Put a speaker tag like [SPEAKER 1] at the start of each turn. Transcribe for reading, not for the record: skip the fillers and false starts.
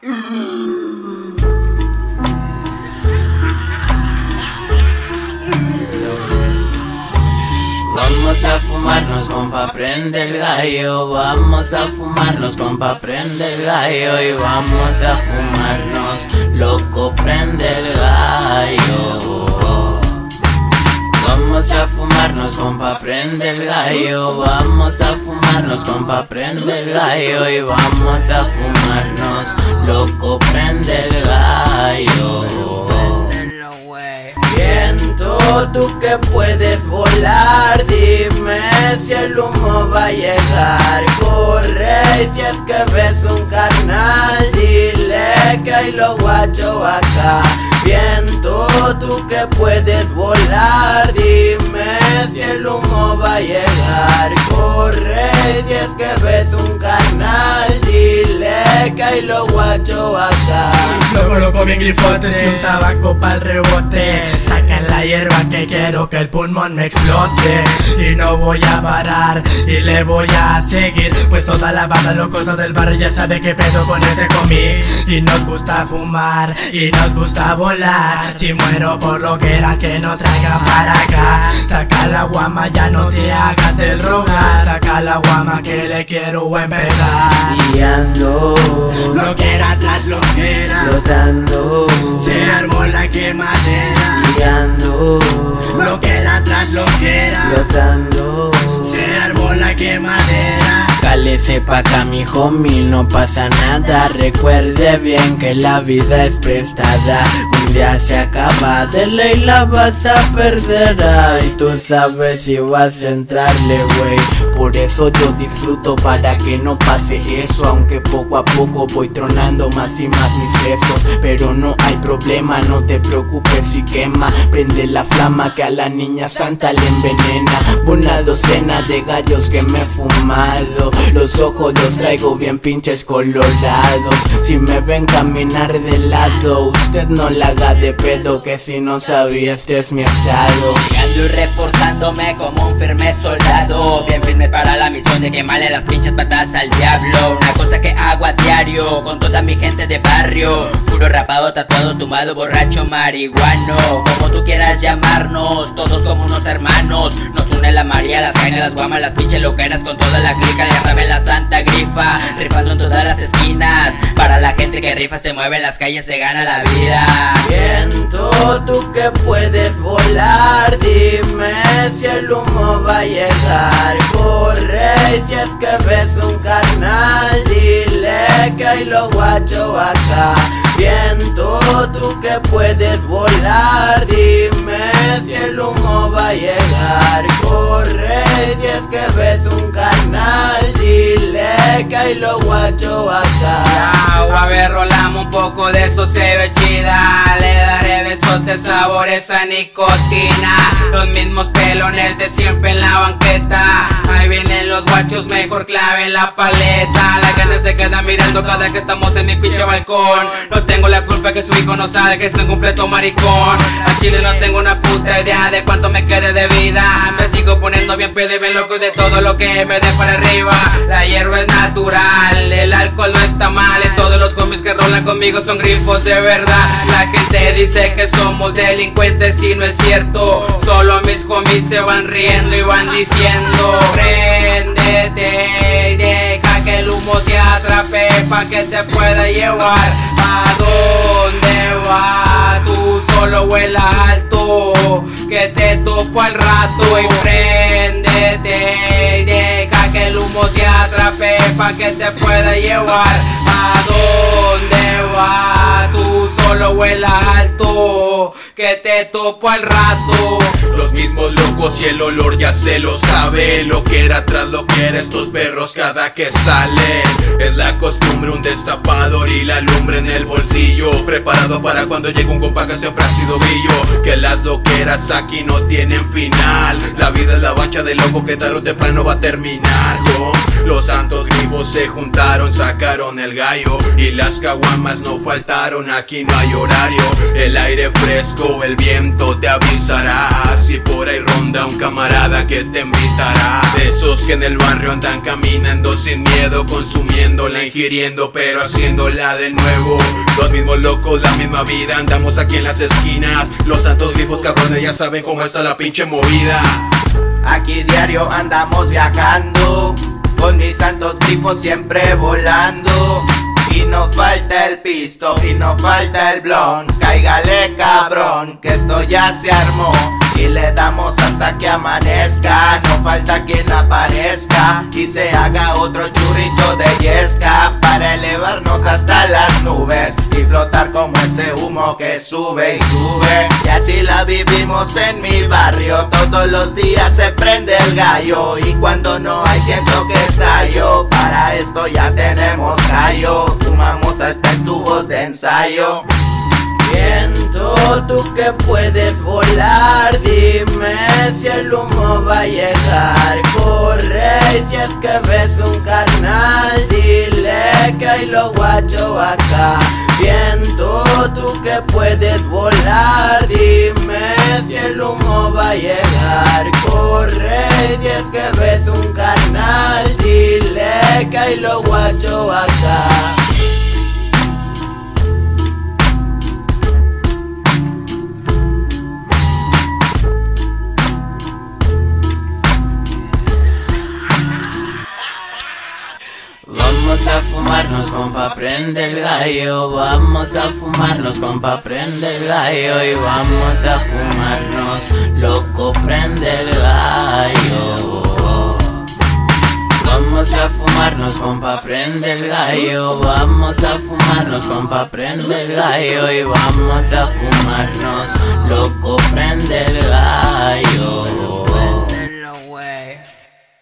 [SPEAKER 1] Vamos a fumarnos, compa, prende el gallo. Vamos a fumarnos, compa, prende el gallo. Y vamos a fumarnos, loco, prende el gallo. Vamos a fumarnos, compa, prende el gallo. Vamos a fumarnos, compa, prende el gallo. Y vamos a fumarnos, loco, prende el gallo. Viento, tú que puedes volar, dime si el humo va a llegar. Corre, y si es que ves un carnal, dile que hay lo guacho acá. Viento, tú que puedes volar, dime si el humo va a llegar. Corre, si es que ves un carnal, dile que hay lo guacho acá.
[SPEAKER 2] Lo coloco bien grifotes y un tabaco pa'l rebote. Sacan la hierba que quiero que el pulmón me explote. Y no voy a parar y le voy a seguir, pues toda la banda locosa del barrio ya sabe que pedo con este homie. Y nos gusta fumar y nos gusta volar. Si muero por lo que eras que no traigan para acá. Saca la guama, ya no te hagas el rogar. Saca la guama que le quiero empezar.
[SPEAKER 1] Y ando,
[SPEAKER 2] lo que era tras lo que era,
[SPEAKER 1] flotando,
[SPEAKER 2] se armó la quemadera.
[SPEAKER 1] y ando,
[SPEAKER 2] Lo que era tras lo que era,
[SPEAKER 1] flotando.
[SPEAKER 2] se armó la quemadera.
[SPEAKER 1] Cálese pa' acá, mi homie, no pasa nada. Recuerde bien que la vida es prestada. Un día se acaba, de ley la vas a perder. Y tú sabes si vas a entrarle, wey. Por eso yo disfruto para que no pase eso. Aunque poco a poco voy tronando más y más mis sesos. Pero no hay problema, no te preocupes si quema. Prende la flama que a la niña santa le envenena. Una docena de gallos que me he fumado. Los ojos los traigo bien pinches colorados. Si me ven caminar de lado, usted no la haga de pedo, que si no sabía este es mi estado.
[SPEAKER 3] Llegando y reportándome como un firme soldado, bien firme para la misión de quemarle las pinches patas al diablo. Una cosa que hago a diario con toda mi gente de barrio. Puro rapado, tatuado, tumbado, borracho, marihuano. Como tú quieras llamarnos, todos como unos hermanos. Nos une la María, las jainas, las guamas, las pinches loqueras con toda la clica. Ya saben, la santa grifa, rifando en todas las esquinas. Para la gente que rifa, se mueve en las calles, se gana la vida.
[SPEAKER 1] Viento, tú que puedes volar, dime si el humo va a llegar. Corre, y si es que ves un carnal, dile que hay lo guacho acá. Viento, tú que puedes volar, dime si el humo va a llegar. Corre, y si es que ves un carnal, dile que hay lo guacho acá.
[SPEAKER 3] A ver, rolamos un poco de eso, se ve chida. Le daré besotes, sabores a nicotina. Los mismos pelones de siempre en la banqueta. Ahí vienen los guachos, mejor clave en la paleta. La gente se queda mirando cada que estamos en mi pinche balcón. No tengo la culpa que su hijo no sabe que es un completo maricón. A Chile no tengo una puta idea de cuánto me quede de vida. Me sigo poniendo bien pedo y bien loco de todo lo que me dé para arriba. La hierba es natural, el alcohol no está mal. Y todos los homies que rolan conmigo son grifos de verdad. La gente dice que somos delincuentes y no es cierto. Solo mis homies se van riendo y van diciendo: préndete y deja que el humo te atrape pa' que te pueda llevar. ¿A dónde va? Tú solo vuela alto, que te topo al rato. Y préndete y deja que el humo te atrape pa' que te pueda llevar. ¿A dónde va? Tú solo vuela alto, que te topo al rato.
[SPEAKER 4] Los mismos locos y el olor ya se lo sabe. Lo que era tras lo que era, estos perros cada que salen. Es la costumbre, un destapador y la lumbre en el bolsillo, preparado para cuando llegue un compa que siempre ha sido brillo. Que las loqueras aquí no tienen final. La vida es la bacha de loco que tarde o temprano va a terminar, homes. Los santos grifos se juntaron, sacaron el gallo y las caguamas no faltaron, aquí no hay horario. El aire fresco, el viento te avisará. Si por ahí ronda un camarada que te invitará. De esos que en el barrio andan caminando sin miedo, consumiéndola, ingiriendo, pero haciéndola de nuevo. Los mismos locos, la misma vida, andamos aquí en las esquinas. Los santos grifos cabrones ya saben cómo está la pinche movida.
[SPEAKER 5] Aquí diario andamos viajando, con mis santos grifos siempre volando. Y no falta el pisto, y no falta el blon. Cáigale cabrón, que esto ya se armó. Y le damos hasta que amanezca. No falta quien aparezca y se haga otro churrito de yesca, para elevarnos hasta las nubes y flotar como ese humo que sube y sube. Y así la vivimos en mi barrio. Todos los días se prende el gallo, y cuando no hay siento que estallo. Para esto ya tenemos callo, fumamos hasta en tubos de ensayo.
[SPEAKER 1] Viento, tú que puedes volar, dime si el humo va a llegar. Corre, y si es que ves un carnal, dile que hay lo guacho acá. Viento, tú que puedes volar, dime si el humo va a llegar. Corre, y si es que ves un carnal, dile que hay lo guacho acá. Vamos a fumarnos, compa, prende el gallo. Vamos a fumarnos, compa, prende el gallo. Y vamos a fumarnos, loco, prende el gallo. Vamos a fumarnos, compa, prende el gallo. Vamos a fumarnos, compa, prende el gallo. Y vamos a fumarnos, loco, prende el gallo.